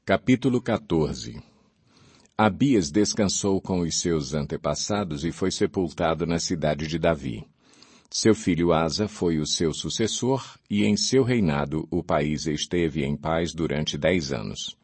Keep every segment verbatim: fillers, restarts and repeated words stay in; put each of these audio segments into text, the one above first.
Capítulo quatorze. Abias descansou com os seus antepassados e foi sepultado na cidade de Davi. Seu filho Asa foi o seu sucessor, e em seu reinado o país esteve em paz durante dez anos.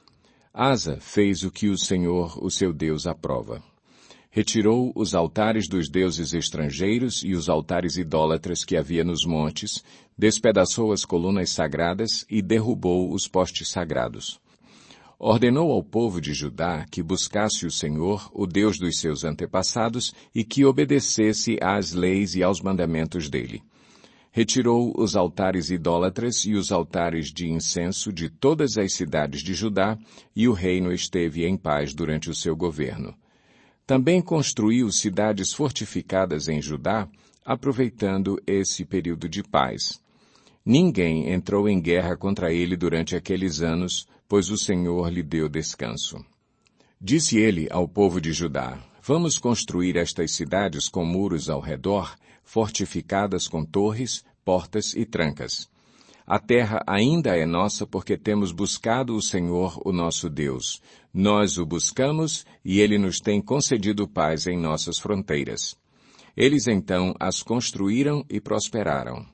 Asa fez o que o Senhor, o seu Deus, aprova. Retirou os altares dos deuses estrangeiros e os altares idólatras que havia nos montes, despedaçou as colunas sagradas e derrubou os postes sagrados. Ordenou ao povo de Judá que buscasse o Senhor, o Deus dos seus antepassados, e que obedecesse às leis e aos mandamentos dele. Retirou os altares idólatras e os altares de incenso de todas as cidades de Judá, e o reino esteve em paz durante o seu governo. Também construiu cidades fortificadas em Judá, aproveitando esse período de paz. Ninguém entrou em guerra contra ele durante aqueles anos, pois o Senhor lhe deu descanso. Disse ele ao povo de Judá: Vamos construir estas cidades com muros ao redor, fortificadas com torres, portas e trancas. A terra ainda é nossa porque temos buscado o Senhor, o nosso Deus. Nós o buscamos e ele nos tem concedido paz em nossas fronteiras. Eles então as construíram e prosperaram.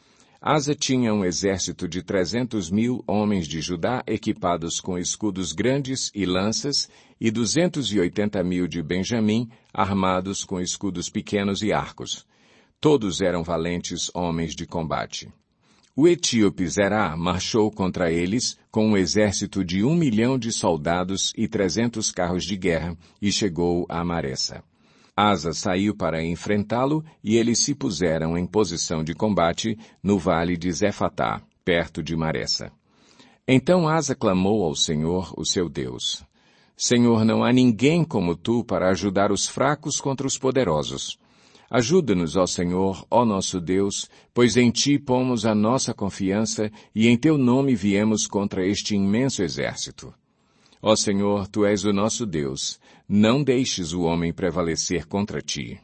Asa tinha um exército de trezentos mil homens de Judá equipados com escudos grandes e lanças, e duzentos e oitenta mil de Benjamim armados com escudos pequenos e arcos. Todos eram valentes homens de combate. O etíope Zerá marchou contra eles com um exército de um milhão de soldados e trezentos carros de guerra e chegou a Maressa. Asa saiu para enfrentá-lo e eles se puseram em posição de combate no vale de Zefatá, perto de Maressa. Então Asa clamou ao Senhor, o seu Deus: Senhor, não há ninguém como tu para ajudar os fracos contra os poderosos. Ajuda-nos, ó Senhor, ó nosso Deus, pois em ti pomos a nossa confiança e em teu nome viemos contra este imenso exército. Ó Senhor, tu és o nosso Deus, não deixes o homem prevalecer contra ti.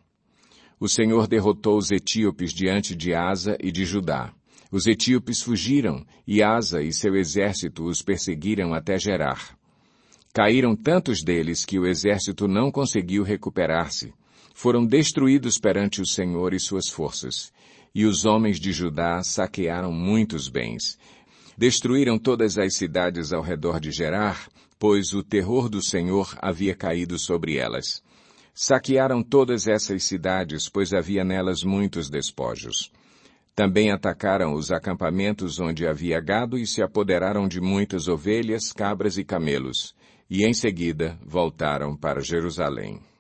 O Senhor derrotou os etíopes diante de Asa e de Judá. Os etíopes fugiram, e Asa e seu exército os perseguiram até Gerar. Caíram tantos deles que o exército não conseguiu recuperar-se. Foram destruídos perante o Senhor e suas forças. E os homens de Judá saquearam muitos bens. Destruíram todas as cidades ao redor de Gerar, pois o terror do Senhor havia caído sobre elas. Saquearam todas essas cidades, pois havia nelas muitos despojos. Também atacaram os acampamentos onde havia gado e se apoderaram de muitas ovelhas, cabras e camelos, e em seguida voltaram para Jerusalém.